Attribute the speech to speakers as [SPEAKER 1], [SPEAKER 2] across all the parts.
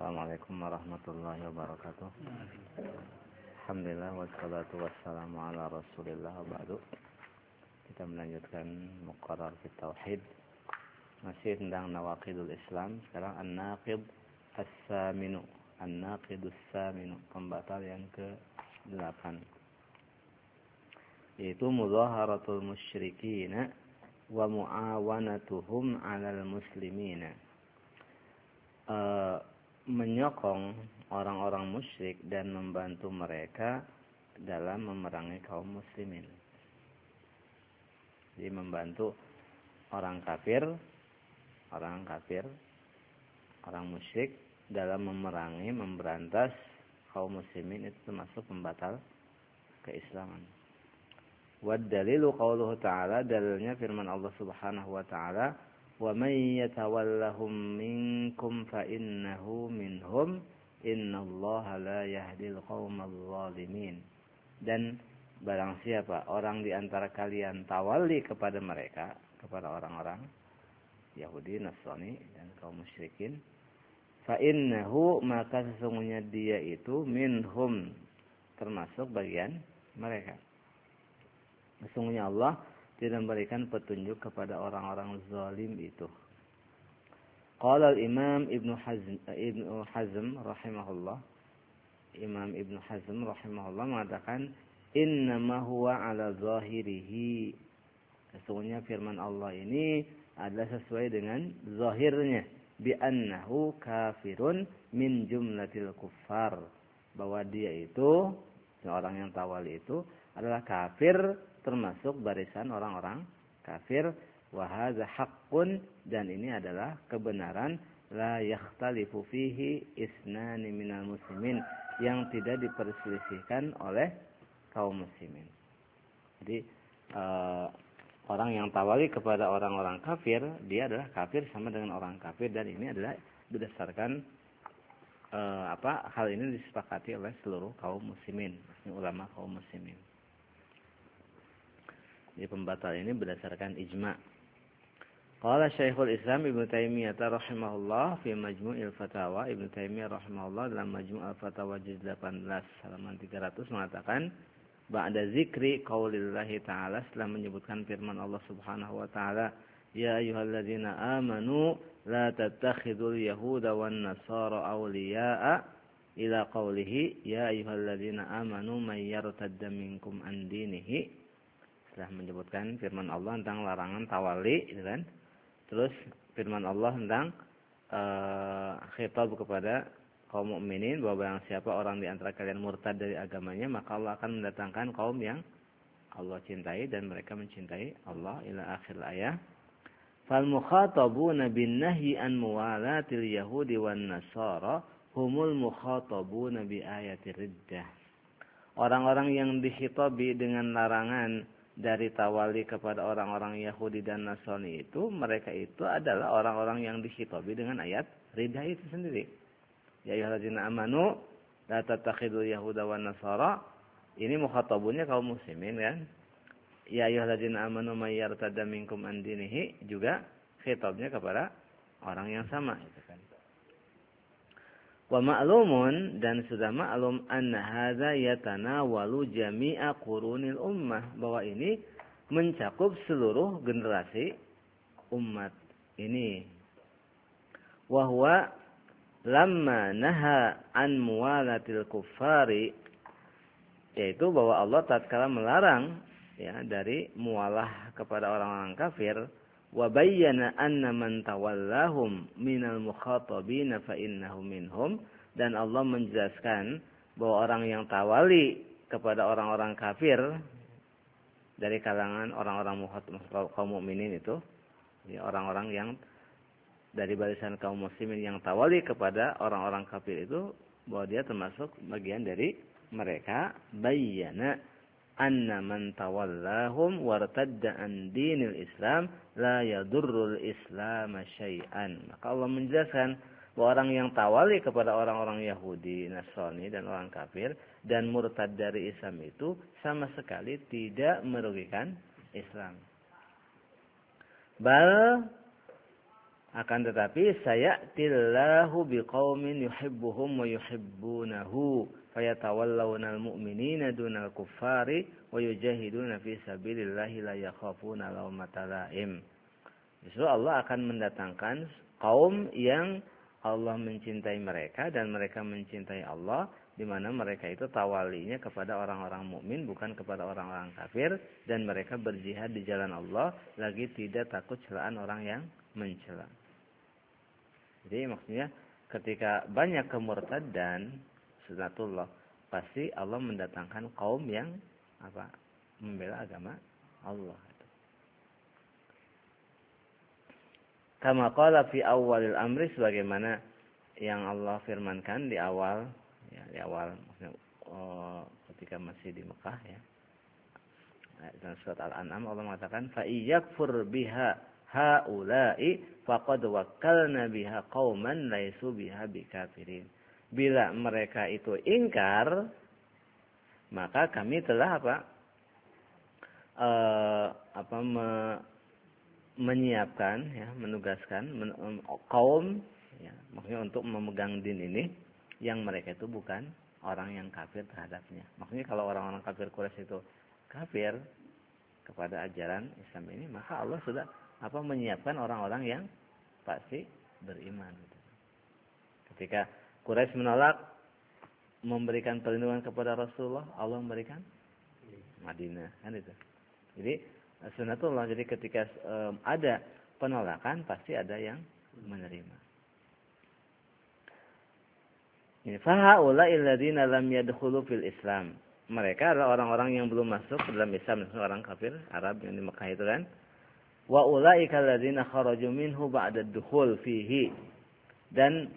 [SPEAKER 1] Assalamualaikum warahmatullahi wabarakatuh. Alhamdulillah wassalatu wassalamu ala Rasulillah wa ba'du. Kita melanjutkan muqarrar fi tauhid. Masih tentang nawaqidul Islam. Sekarang an-naqid as-saminu. An-naqidus saminu, pembatal yang ke-8. Yaitu mudhaharatul musyrikin wa muawanatuhum 'alal muslimin. Menyokong orang-orang musyrik dan membantu mereka dalam memerangi kaum muslimin. Jadi membantu orang kafir, orang musyrik dalam memerangi, memberantas kaum muslimin, itu termasuk pembatal keislaman. Wad dalilu qauluhu ta'ala, dalilnya firman Allah Subhanahu wa ta'ala, wa may yatawallahum minkum fa innahu minhum innallaha la yahdil qaumal zalimin. Dan barang siapa orang di antara kalian tawalli kepada mereka, kepada orang-orang Yahudi, Nasrani dan kaum musyrikin, fa innahu, maka sesungguhnya dia itu minhum, termasuk bagian mereka. Sesungguhnya Allah tidak memberikan petunjuk kepada orang-orang zalim itu. Qala al-Imam Ibnu Hazm rahimahullah. Imam Ibnu Hazm rahimahullah mengatakan, innama huwa ala zahirihi. Sesungguhnya firman Allah ini adalah sesuai dengan zahirnya, bi annahu kafirun min jumlatil kuffar, bahwa dia itu, orang yang tawali itu adalah kafir, termasuk barisan orang-orang kafir. Wa hadza haqqun, dan ini adalah kebenaran, la yakhtalifu fihi isnani minal muslimin, yang tidak diperselisihkan oleh kaum muslimin. Jadi orang yang tawali kepada orang-orang kafir, dia adalah kafir sama dengan orang kafir, dan ini adalah berdasarkan hal ini disepakati oleh seluruh kaum muslimin, ulama kaum muslimin. Jadi pembatal ini berdasarkan ijma'. Qala Syekhul Islam Ibnu Taimiyah rahimahullah fi Majmu'il Fatawa. Ibnu Taimiyah rahimahullah dalam Majmu'ul Fatawa juz 18 halaman 300 mengatakan, ba'da zikri qaulillahi ta'ala, setelah menyebutkan firman Allah Subhanahu wa ta'ala, ya ayyuhalladzina amanu la tattakhidul yahuda wan nasara awliya'a, ila qaulihi ya ayyuhalladzina amanu may yartadda minkum an dinihi. Setelah menyebutkan firman Allah tentang larangan tawali, gitu kan. Terus firman Allah tentang khitab kepada kaum mukminin, bahwa barang siapa orang di antara kalian murtad dari agamanya, maka Allah akan mendatangkan kaum yang Allah cintai dan mereka mencintai Allah, ila akhir ayat. Fal mukhatabuna bin nahyi an muwalatil yahudi wan nasara humul mukhatabuna bi ayatir riddah. Orang-orang yang dikhitabi dengan larangan dari tawali kepada orang-orang Yahudi dan Nasrani itu, mereka itu adalah orang-orang yang dikhitabi dengan ayat riddah itu sendiri. Ya ayyuhalladzina amanu la tattakhidul yahuda wan nasara. Ini mukhatabunnya kaum muslimin kan. Ya ayyuhalladzina amanu may yartadda minkum an dinihi, juga khitabnya kepada orang yang sama, itu kan. Wa ma'lumun, dan sudah maklum, anna hadza yatanawalu jami'a qurunil ummah, bahwa ini mencakup seluruh generasi umat ini. Wa huwa lamma naha an muwalatil kuffari, yaitu bahwa Allah tatkala melarang dari mualah kepada orang-orang kafir, wa bayyana anna man tawallahum minal mukhatabina fa innahu minhum, dan Allah menjelaskan bahwa orang yang tawali kepada orang-orang kafir dari kalangan orang-orang kaum mukminin itu, orang-orang yang dari barisan kaum muslimin yang tawali kepada orang-orang kafir itu, bahwa dia termasuk bagian dari mereka. Bayyana anna man tawallahum wartadda an dinil Islam la yadurrul Islam syai'an. Maka Allah menjelaskan bahwa orang yang tawali kepada orang-orang Yahudi, Nasrani dan orang kafir dan murtad dari Islam itu sama sekali tidak merugikan Islam. Bal Akan tetapi sayatillahu biqaumin yuhibbuhum wa yuhibbunahu fayatawallawna al-mu'minina dunal kuffari wa yujahiduna fi sabilillahi la yakhafuna lawmata laim. Justru Allah akan mendatangkan kaum yang Allah mencintai mereka dan mereka mencintai Allah, di mana mereka itu tawalinya kepada orang-orang mukmin bukan kepada orang-orang kafir, dan mereka berjihad di jalan Allah lagi tidak takut celaan orang yang mencela. Jadi maksudnya ketika banyak kemurtadan sunatullah, pasti Allah mendatangkan kaum yang membela agama Allah. Kama qala fi awalil amri, sebagaimana yang Allah firmankan di awal, maksudnya ketika masih di Mekah ya. Dalam surat Al-An'am Allah mengatakan fa iyyakfur biha haula'i faqad wakkalna biha qauman laisu biha bikafirin. Bila mereka itu ingkar, maka kami telah menyiapkan ya, menugaskan kaum ya, maksudnya untuk memegang din ini yang mereka itu bukan orang yang kafir terhadapnya. Maksudnya kalau orang-orang kafir Quraisy itu kafir kepada ajaran Islam ini, maka Allah sudah menyiapkan orang-orang yang pasti beriman. Ketika Quraisy menolak memberikan perlindungan kepada Rasulullah, Allah memberikan Madinah, kan itu. Jadi sunatullah, jadi ketika ada penolakan pasti ada yang menerima. Ini fahaula'il ladzina lam yadkhulu fil Islam. Mereka adalah orang-orang yang belum masuk ke dalam Islam, orang kafir Arab yang di Mekah itu kan. Wa ulaika alladzina kharaju minhu ba'da dukhul fihi. Dan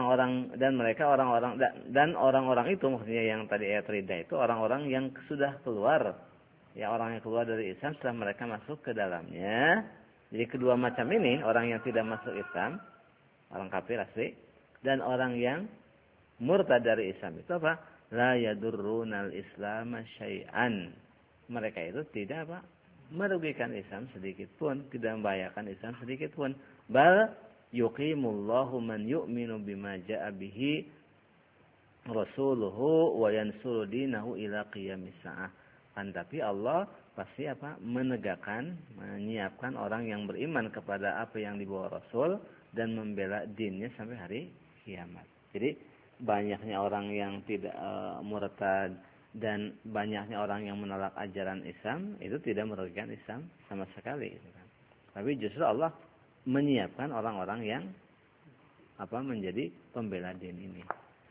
[SPEAKER 1] orang-orang itu maksudnya yang tadi ayat rida itu orang-orang yang sudah keluar, ya orang yang keluar dari Islam setelah mereka masuk ke dalamnya. Jadi kedua macam ini, orang yang tidak masuk Islam, orang kafir asli, dan orang yang murtad dari Islam itu la yadurrunal Islam syai'an. Mereka itu tidak merugikan Islam sedikit pun, tidak membahayakan Islam sedikit pun. Bal yuqimullahu man yu'minu bima ja'a bihi rasuluhu wa yansuru dinahu ila qiyamis sa'ah. Kan tapi Allah pasti menegakkan, menyiapkan orang yang beriman kepada apa yang dibawa Rasul dan membela dinnya sampai hari kiamat. Jadi banyaknya orang yang tidak murtad dan banyaknya orang yang menolak ajaran Islam itu tidak merugikan Islam sama sekali. Tapi justru Allah menyiapkan orang-orang yang menjadi pembela din ini.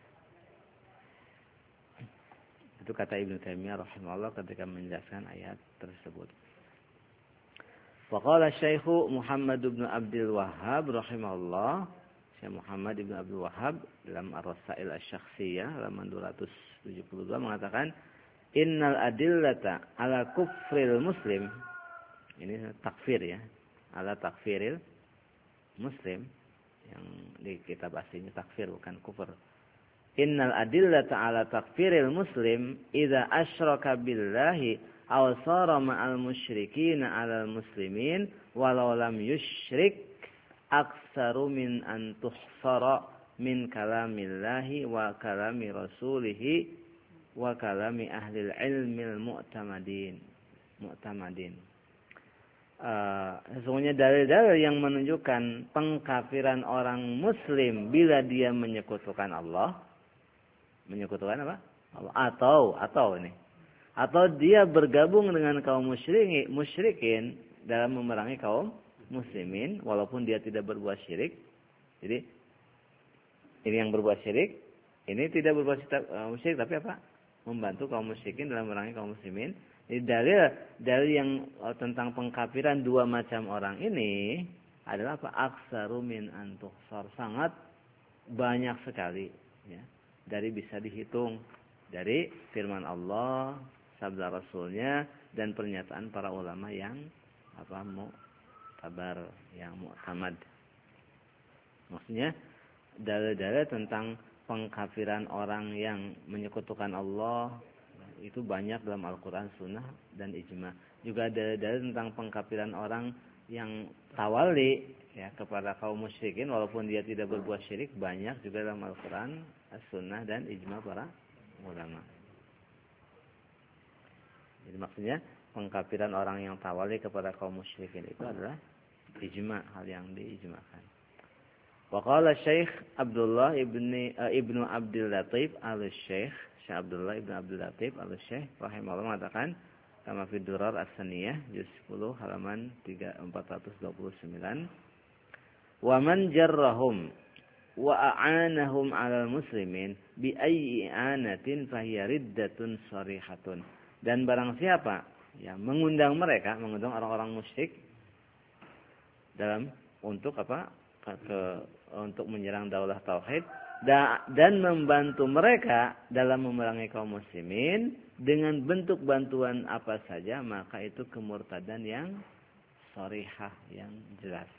[SPEAKER 1] Itu kata Ibnu Taimiyah rahimahullah ketika menjelaskan ayat tersebut. Wa qala Syekh Muhammad bin Abdul Wahhab rahimahullah, Syekh Muhammad bin Abdul Wahhab dalam Ar-Rasail Asy-Syakhsiyah halaman 272 mengatakan innal adillata ala kufril muslim, ini takfir ya, ala takfiril muslim, yang di kitab aslinya takfir bukan kufur. Innal adillata ala takfiril muslim idza asyraka billahi aw sara ma'al musyrikin 'alal muslimin walau lam yusyrik aktsaru min an tuhsara min kalamillahi wa kalami rasulihi wa kalami ahlil ilmil mu'tamadin. Sesungguhnya dalil-dalil yang menunjukkan pengkafiran orang muslim bila dia menyekutukan Allah. Menyekutukan apa? Allah. Atau dia bergabung dengan kaum musyrikin dalam memerangi kaum muslimin walaupun dia tidak berbuat syirik. Jadi ini yang berbuat syirik, ini tidak berbuat syirik tapi membantu kaum musyrikin dalam memerangi kaum muslimin. Jadi dalil yang tentang pengkafiran dua macam orang ini adalah aksaru min an tuhsar, sangat banyak sekali ya. Dari bisa dihitung dari firman Allah, sabda Rasulnya, dan pernyataan para ulama yang mu'tabar, yang mu'tamad. Maksudnya dalil-dalil tentang pengkafiran orang yang menyekutukan Allah itu banyak dalam Al-Quran, Sunnah, dan Ijma. Juga dalil-dalil tentang pengkafiran orang yang tawali, ya kepada kaum musyrikin walaupun dia tidak berbuat syirik, banyak juga dalam Al-Qur'an, As-Sunnah dan ijma para ulama. Jadi maksudnya pengkafiran orang yang tawali kepada kaum musyrikin itu adalah ijma, hal yang diijmakan. Wa qala Syekh Abdullah ibnu Abdul Latif Al-Syekh Abdullah ibnu Abdul Latif Al-Syekh rahimahullah mengatakan kama fi Durar As-Saniyah juz 10 halaman 429, wa man jarrahum wa a'anahum 'alal muslimin bi ayyi i'anatin fahiya riddatun sharihatun. Dan barang siapa yang mengundang mereka, mengundang orang-orang musyrik dalam untuk apa? Untuk menyerang daulah tauhid dan membantu mereka dalam memerangi kaum muslimin dengan bentuk bantuan apa saja, maka itu kemurtadan yang sharihah, yang jelas.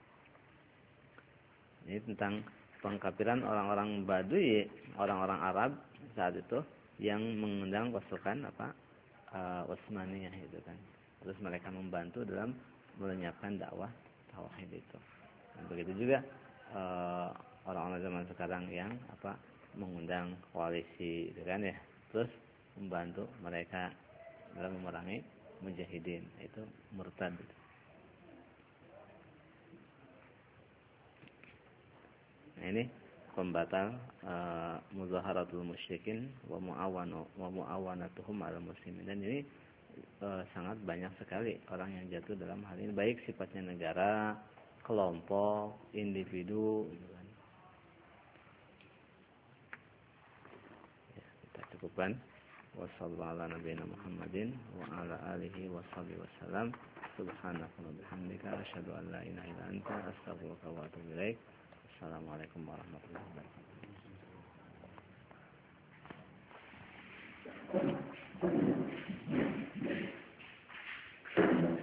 [SPEAKER 1] Ini tentang pengkafiran orang-orang Badui, orang-orang Arab saat itu yang mengundang pasukan Utsmaniyah itu kan. Terus mereka membantu dalam melenyapkan dakwah tauhid itu. Dan begitu juga orang-orang zaman sekarang yang mengundang koalisi itu kan ya. Terus membantu mereka dalam memerangi mujahidin, itu murtad. Nah, ini pembatal muzaharatul musyrikin wa muawanatuhum 'alal muslimin. Dan ini sangat banyak sekali orang yang jatuh dalam hal ini, baik sifatnya negara, kelompok, individu gitu kan. Ya, kita cukupkan. Wassallallahu ala nabiyina Muhammadin wa ala alihi washabihi wasallam. Subhanaka wa bihamdika asyhadu an la ilaha illa anta astaghfiruka wa atubu ilaik. Assalamualaikum warahmatullahi wabarakatuh.